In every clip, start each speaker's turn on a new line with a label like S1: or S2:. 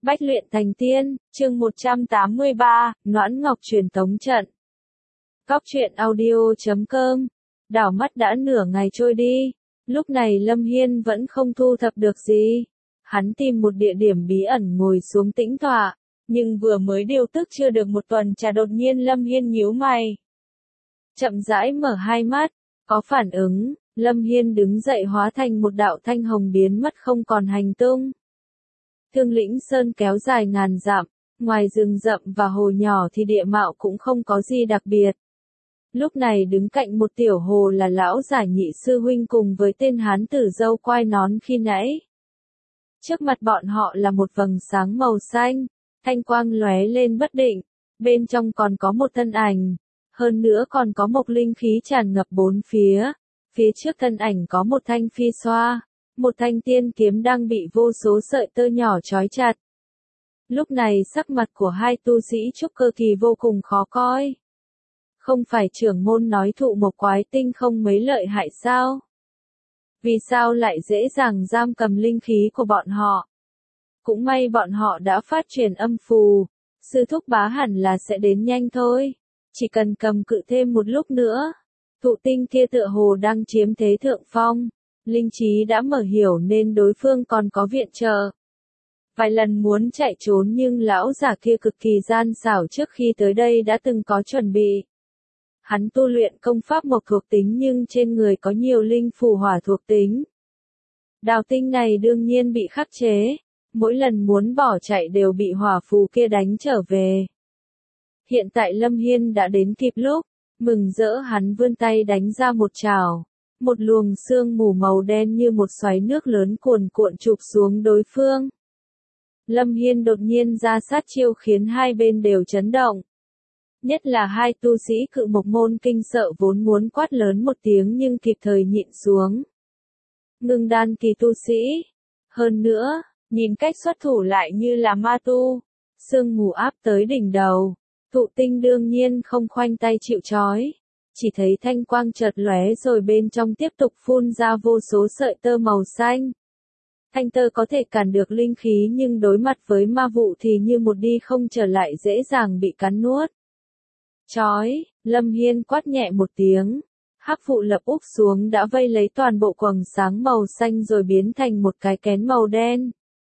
S1: Bách luyện thành tiên, chương 183, Noãn Ngọc truyền tống trận. Cóc truyện audio.com. Đảo mắt đã nửa ngày trôi đi. Lúc này Lâm Hiên vẫn không thu thập được gì. Hắn tìm một địa điểm bí ẩn ngồi xuống tĩnh tọa. Nhưng vừa mới điều tức chưa được một tuần trà đột nhiên Lâm Hiên nhíu mày. Chậm rãi mở hai mắt, có phản ứng, Lâm Hiên đứng dậy hóa thành một đạo thanh hồng biến mất không còn hành tung. Thương Lĩnh Sơn kéo dài ngàn dặm, ngoài rừng rậm và hồ nhỏ thì địa mạo cũng không có gì đặc biệt. Lúc này đứng cạnh một tiểu hồ là lão giả Nhị sư huynh cùng với tên hán tử râu quai nón khi nãy. Trước mặt bọn họ là một vầng sáng màu xanh, thanh quang lóe lên bất định, bên trong còn có một thân ảnh, hơn nữa còn có một linh khí tràn ngập bốn phía. Phía trước thân ảnh có một thanh phi xoa, một thanh tiên kiếm đang bị vô số sợi tơ nhỏ trói chặt. Lúc này sắc mặt của hai tu sĩ trúc cơ kỳ vô cùng khó coi. Không phải trưởng môn nói thụ một quái tinh không mấy lợi hại sao? Vì sao lại dễ dàng giam cầm linh khí của bọn họ? Cũng may bọn họ đã phát truyền âm phù, sư thúc bá hẳn là sẽ đến nhanh thôi. Chỉ cần cầm cự thêm một lúc nữa. Thụ tinh kia tựa hồ đang chiếm thế thượng phong. Linh trí đã mở hiểu nên đối phương còn có viện trợ. Vài lần muốn chạy trốn nhưng lão giả kia cực kỳ gian xảo trước khi tới đây đã từng có chuẩn bị. Hắn tu luyện công pháp mộc thuộc tính nhưng trên người có nhiều linh phù hỏa thuộc tính. Đào tinh này đương nhiên bị khắc chế. Mỗi lần muốn bỏ chạy đều bị hỏa phù kia đánh trở về. Hiện tại Lâm Hiên đã đến kịp lúc. Mừng rỡ hắn vươn tay đánh ra một trảo. Một luồng sương mù màu đen như một xoáy nước lớn cuồn cuộn chụp xuống đối phương. Lâm Hiên đột nhiên ra sát chiêu khiến hai bên đều chấn động. Nhất là hai tu sĩ cự mộc môn kinh sợ vốn muốn quát lớn một tiếng nhưng kịp thời nhịn xuống. Ngưng đan kỳ tu sĩ. Hơn nữa, nhìn cách xuất thủ lại như là ma tu. Sương mù áp tới đỉnh đầu. Thụ tinh đương nhiên không khoanh tay chịu trói. Chỉ thấy thanh quang chợt lóe rồi bên trong tiếp tục phun ra vô số sợi tơ màu xanh. Thanh tơ có thể cản được linh khí nhưng đối mặt với ma vụ thì như một đi không trở lại dễ dàng bị cắn nuốt. Chói, Lâm Hiên quát nhẹ một tiếng. Hắc vụ lập úp xuống đã vây lấy toàn bộ quầng sáng màu xanh rồi biến thành một cái kén màu đen.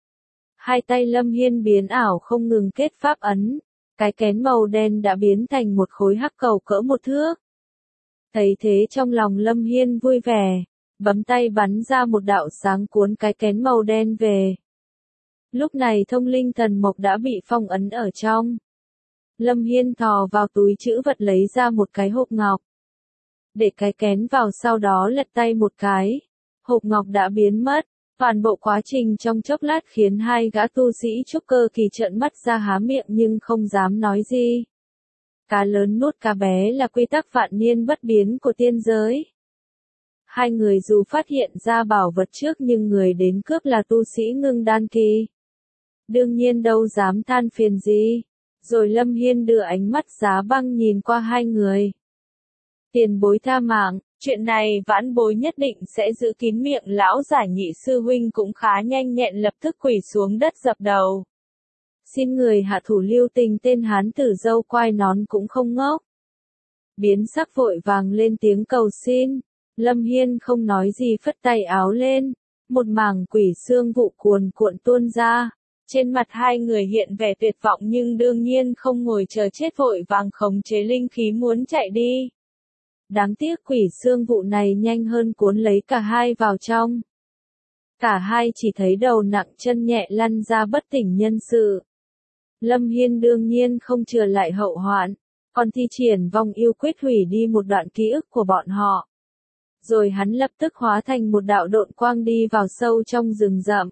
S1: Hai tay Lâm Hiên biến ảo không ngừng kết pháp ấn. Cái kén màu đen đã biến thành một khối hắc cầu cỡ một thước. Thấy thế trong lòng Lâm Hiên vui vẻ, bấm tay bắn ra một đạo sáng cuốn cái kén màu đen về. Lúc này thông linh thần mộc đã bị phong ấn ở trong. Lâm Hiên thò vào túi trữ vật lấy ra một cái hộp ngọc. Để cái kén vào sau đó lật tay một cái. Hộp ngọc đã biến mất. Toàn bộ quá trình trong chốc lát khiến hai gã tu sĩ trúc cơ kỳ trợn mắt ra há miệng nhưng không dám nói gì. Cá lớn nuốt cá bé là quy tắc vạn niên bất biến của tiên giới. Hai người dù phát hiện ra bảo vật trước nhưng người đến cướp là tu sĩ ngưng đan kỳ. Đương nhiên đâu dám than phiền gì. Rồi Lâm Hiên đưa ánh mắt giá băng nhìn qua hai người. Tiền bối tha mạng. Chuyện này vãn bối nhất định sẽ giữ kín miệng. Lão giả Nhị sư huynh cũng khá nhanh nhẹn lập tức quỳ xuống đất dập đầu. Xin người hạ thủ lưu tình. Tên hán tử râu quai nón cũng không ngốc. Biến sắc vội vàng lên tiếng cầu xin. Lâm Hiên không nói gì phất tay áo lên. Một mảng quỷ xương vụ cuồn cuộn tuôn ra. Trên mặt hai người hiện vẻ tuyệt vọng nhưng đương nhiên không ngồi chờ chết vội vàng khống chế linh khí muốn chạy đi. Đáng tiếc quỷ xương vụ này nhanh hơn cuốn lấy cả hai vào trong. Cả hai chỉ thấy đầu nặng chân nhẹ lăn ra bất tỉnh nhân sự. Lâm Hiên đương nhiên không chừa lại hậu hoạn, còn thi triển vong yêu quyết hủy đi một đoạn ký ức của bọn họ. Rồi hắn lập tức hóa thành một đạo độn quang đi vào sâu trong rừng rậm.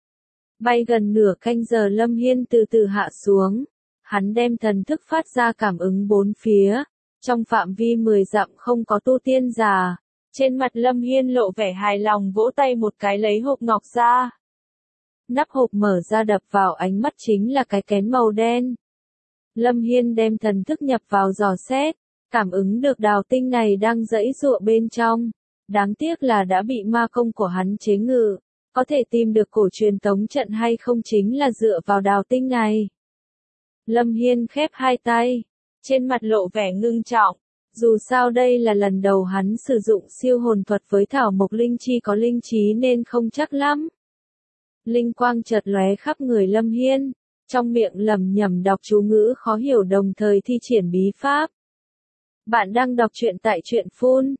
S1: Bay gần nửa canh giờ Lâm Hiên từ từ hạ xuống. Hắn đem thần thức phát ra cảm ứng bốn phía. Trong phạm vi 10 dặm không có tu tiên giả. Trên mặt Lâm Hiên lộ vẻ hài lòng vỗ tay một cái lấy hộp ngọc ra. Nắp hộp mở ra đập vào ánh mắt chính là cái kén màu đen. Lâm Hiên đem thần thức nhập vào dò xét. Cảm ứng được đào tinh này đang giãy giụa bên trong. Đáng tiếc là đã bị ma công của hắn chế ngự. Có thể tìm được cổ truyền tống trận hay không chính là dựa vào đào tinh này. Lâm Hiên khép hai tay, trên mặt lộ vẻ ngưng trọng. Dù sao đây là lần đầu hắn sử dụng siêu hồn thuật với thảo mộc linh chi có linh trí nên không chắc lắm. Linh quang chợt lóe khắp người Lâm Hiên, trong miệng lẩm nhẩm đọc chú ngữ khó hiểu đồng thời thi triển bí pháp. Bạn đang đọc truyện tại truyện phun.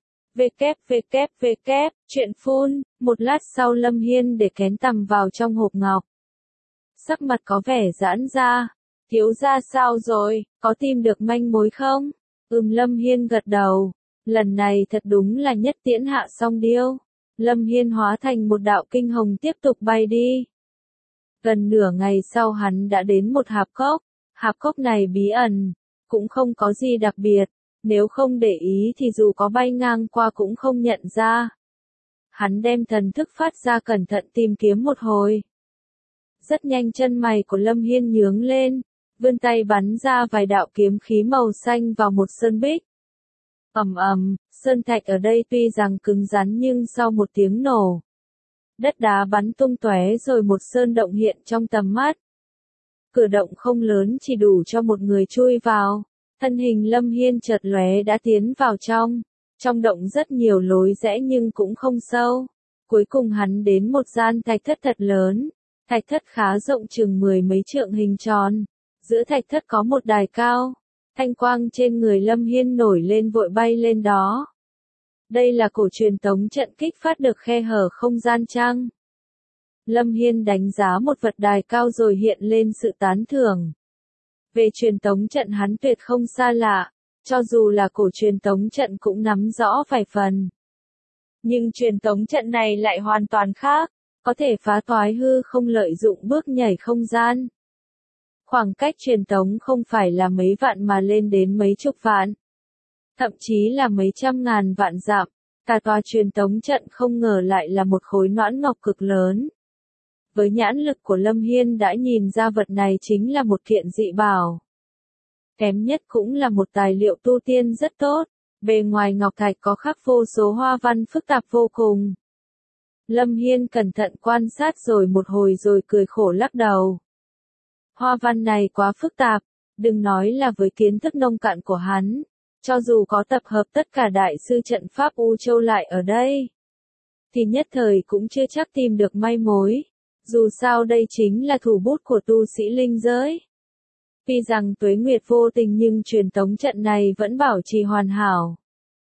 S1: Truyện phun. Một lát sau Lâm Hiên để kén tằm vào trong hộp ngọc. Sắc mặt có vẻ giãn ra. Thiếu gia sao rồi, có tìm được manh mối không? Lâm Hiên gật đầu. Lần này thật đúng là nhất tiễn hạ song điêu. Lâm Hiên hóa thành một đạo kinh hồng tiếp tục bay đi. Gần nửa ngày sau hắn đã đến một hạp cốc. Hạp cốc này bí ẩn, cũng không có gì đặc biệt. Nếu không để ý thì dù có bay ngang qua cũng không nhận ra. Hắn đem thần thức phát ra cẩn thận tìm kiếm một hồi. Rất nhanh chân mày của Lâm Hiên nhướng lên, vươn tay bắn ra vài đạo kiếm khí màu xanh vào một sơn bích. Ầm ầm, sơn thạch ở đây tuy rằng cứng rắn nhưng sau một tiếng nổ, đất đá bắn tung tóe rồi một sơn động hiện trong tầm mắt. Cửa động không lớn chỉ đủ cho một người chui vào. Thân hình Lâm Hiên chợt lóe đã tiến vào trong. Trong động rất nhiều lối rẽ nhưng cũng không sâu. Cuối cùng hắn đến một gian thạch thất thật lớn. Thạch thất khá rộng chừng 10 mấy trượng hình tròn. Giữa thạch thất có một đài cao. Thanh quang trên người Lâm Hiên nổi lên vội bay lên đó. Đây là cổ truyền tống trận kích phát được khe hở không gian chăng? Lâm Hiên đánh giá một vật đài cao rồi hiện lên sự tán thưởng. Về truyền tống trận hắn tuyệt không xa lạ, cho dù là cổ truyền tống trận cũng nắm rõ vài phần. Nhưng truyền tống trận này lại hoàn toàn khác, có thể phá toái hư không lợi dụng bước nhảy không gian. Khoảng cách truyền tống không phải là mấy vạn mà lên đến mấy chục vạn. Thậm chí là mấy trăm ngàn vạn dặm, cả tòa truyền tống trận không ngờ lại là một khối noãn ngọc cực lớn. Với nhãn lực của Lâm Hiên đã nhìn ra vật này chính là một kiện dị bảo. Kém nhất cũng là một tài liệu tu tiên rất tốt, bề ngoài ngọc thạch có khắc vô số hoa văn phức tạp vô cùng. Lâm Hiên cẩn thận quan sát rồi một hồi rồi cười khổ lắc đầu. Hoa văn này quá phức tạp, đừng nói là với kiến thức nông cạn của hắn, cho dù có tập hợp tất cả đại sư trận pháp U Châu lại ở đây, thì nhất thời cũng chưa chắc tìm được manh mối. Dù sao đây chính là thủ bút của tu sĩ linh giới. Tuy rằng tuế nguyệt vô tình nhưng truyền tống trận này vẫn bảo trì hoàn hảo.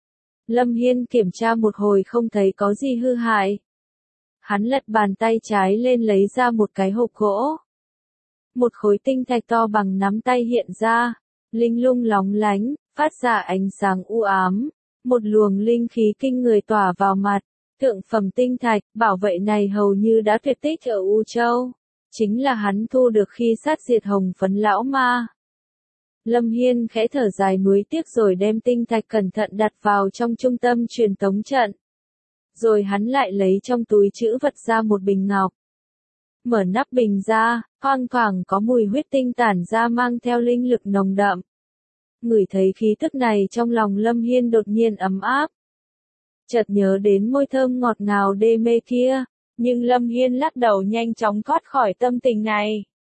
S1: Lâm Hiên kiểm tra một hồi không thấy có gì hư hại. Hắn lật bàn tay trái lên lấy ra một cái hộp gỗ. Một khối tinh thạch to bằng nắm tay hiện ra, linh lung lóng lánh, phát ra ánh sáng u ám. Một luồng linh khí kinh người tỏa vào mặt. Thượng phẩm tinh thạch, bảo vệ này hầu như đã tuyệt tích ở U Châu. Chính là hắn thu được khi sát diệt hồng phấn lão ma. Lâm Hiên khẽ thở dài nuối tiếc rồi đem tinh thạch cẩn thận đặt vào trong trung tâm truyền tống trận. Rồi hắn lại lấy trong túi trữ vật ra một bình ngọc. Mở nắp bình ra, thoang thoảng có mùi huyết tinh tản ra mang theo linh lực nồng đậm. Ngửi thấy khí tức này trong lòng Lâm Hiên đột nhiên ấm áp. Chợt nhớ đến môi thơm ngọt ngào đê mê kia, nhưng Lâm Hiên lắc đầu nhanh chóng thoát khỏi tâm tình này.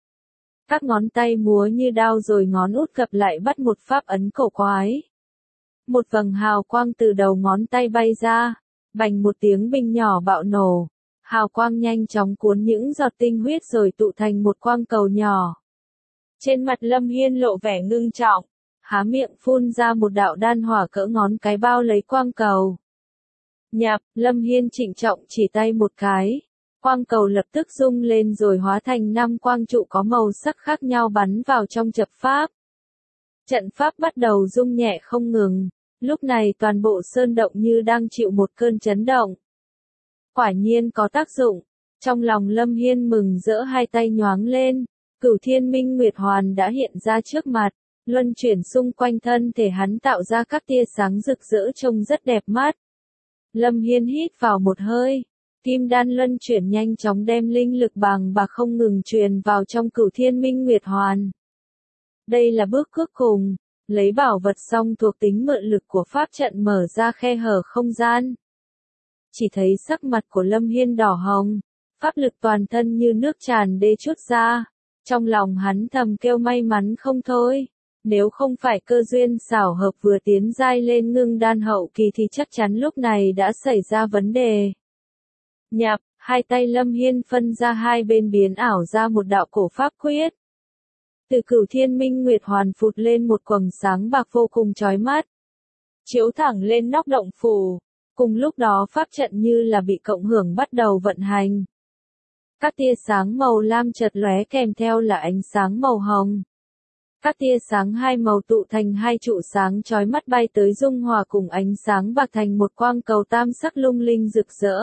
S1: Các ngón tay múa như đao rồi ngón út gập lại bắt một pháp ấn cổ quái. Một vầng hào quang từ đầu ngón tay bay ra, bành một tiếng bình nhỏ bạo nổ. Hào quang nhanh chóng cuốn những giọt tinh huyết rồi tụ thành một quang cầu nhỏ. Trên mặt Lâm Hiên lộ vẻ ngưng trọng, há miệng phun ra một đạo đan hỏa cỡ ngón cái bao lấy quang cầu. Nhạp, Lâm Hiên trịnh trọng chỉ tay một cái. Quang cầu lập tức rung lên rồi hóa thành 5 quang trụ có màu sắc khác nhau bắn vào trong trận pháp. Trận pháp bắt đầu rung nhẹ không ngừng. Lúc này toàn bộ sơn động như đang chịu một cơn chấn động. Quả nhiên có tác dụng. Trong lòng Lâm Hiên mừng rỡ hai tay nhoáng lên. Cửu Thiên Minh Nguyệt Hoàn đã hiện ra trước mặt. Luân chuyển xung quanh thân thể hắn tạo ra các tia sáng rực rỡ trông rất đẹp mắt. Lâm Hiên hít vào một hơi. Kim đan luân chuyển nhanh chóng đem linh lực bàng bạc không ngừng truyền vào trong Cửu Thiên Minh Nguyệt Hoàn. Đây là bước cuối cùng. Lấy bảo vật xong thuộc tính mượn lực của pháp trận mở ra khe hở không gian. Chỉ thấy sắc mặt của Lâm Hiên đỏ hồng. Pháp lực toàn thân như nước tràn đê trút ra. Trong lòng hắn thầm kêu may mắn không thôi. Nếu không phải cơ duyên xảo hợp vừa tiến giai lên ngưng đan hậu kỳ thì chắc chắn lúc này đã xảy ra vấn đề. Nhạp, hai tay Lâm Hiên phân ra hai bên biến ảo ra một đạo cổ pháp quyết. Từ Cửu Thiên Minh Nguyệt Hoàn phụt lên một quầng sáng bạc vô cùng chói mắt. Chiếu thẳng lên nóc động phủ. Cùng lúc đó pháp trận như là bị cộng hưởng bắt đầu vận hành. Các tia sáng màu lam chợt lóe kèm theo là ánh sáng màu hồng. Các tia sáng hai màu tụ thành hai trụ sáng chói mắt bay tới dung hòa cùng ánh sáng bạc thành một quang cầu tam sắc lung linh rực rỡ.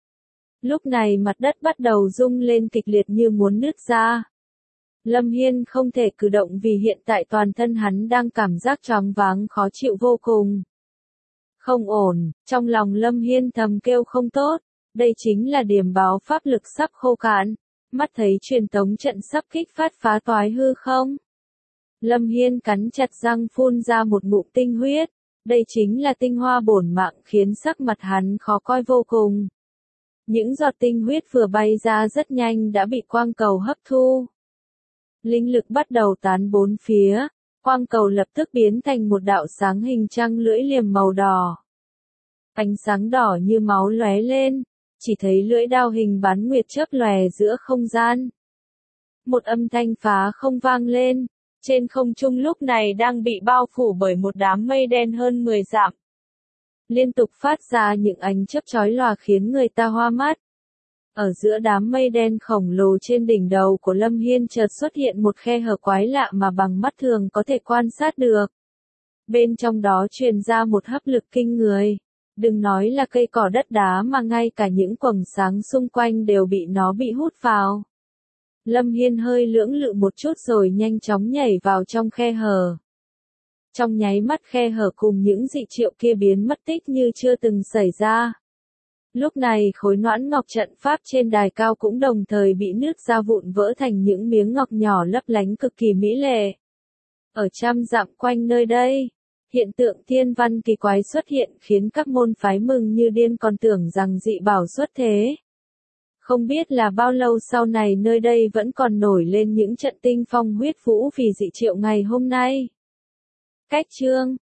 S1: Lúc này mặt đất bắt đầu rung lên kịch liệt như muốn nứt ra. Lâm Hiên không thể cử động vì hiện tại toàn thân hắn đang cảm giác choáng váng khó chịu vô cùng. Không ổn, trong lòng Lâm Hiên thầm kêu không tốt, đây chính là điểm báo pháp lực sắp khô cạn, mắt thấy truyền tống trận sắp kích phát phá toái hư không. Lâm Hiên cắn chặt răng phun ra một ngụm tinh huyết, đây chính là tinh hoa bổn mạng khiến sắc mặt hắn khó coi vô cùng. Những giọt tinh huyết vừa bay ra rất nhanh đã bị quang cầu hấp thu. Linh lực bắt đầu tán bốn phía, quang cầu lập tức biến thành một đạo sáng hình trăng lưỡi liềm màu đỏ. Ánh sáng đỏ như máu lóe lên, chỉ thấy lưỡi đao hình bán nguyệt chớp lòe giữa không gian. Một âm thanh phá không vang lên, trên không trung lúc này đang bị bao phủ bởi một đám mây đen hơn 10 dặm. Liên tục phát ra những ánh chớp chói lòa khiến người ta hoa mắt. Ở giữa đám mây đen khổng lồ trên đỉnh đầu của Lâm Hiên chợt xuất hiện một khe hở quái lạ mà bằng mắt thường có thể quan sát được. Bên trong đó truyền ra một hấp lực kinh người. Đừng nói là cây cỏ đất đá mà ngay cả những quầng sáng xung quanh đều bị nó bị hút vào. Lâm Hiên hơi lưỡng lự một chút rồi nhanh chóng nhảy vào trong khe hở. Trong nháy mắt khe hở cùng những dị triệu kia biến mất tích như chưa từng xảy ra. Lúc này khối noãn ngọc trận pháp trên đài cao cũng đồng thời bị nứt ra vụn vỡ thành những miếng ngọc nhỏ lấp lánh cực kỳ mỹ lệ. Ở trăm dặm quanh nơi đây, hiện tượng thiên văn kỳ quái xuất hiện khiến các môn phái mừng như điên còn tưởng rằng dị bảo xuất thế. Không biết là bao lâu sau này nơi đây vẫn còn nổi lên những trận tinh phong huyết vũ vì dị triệu ngày hôm nay. Cách chương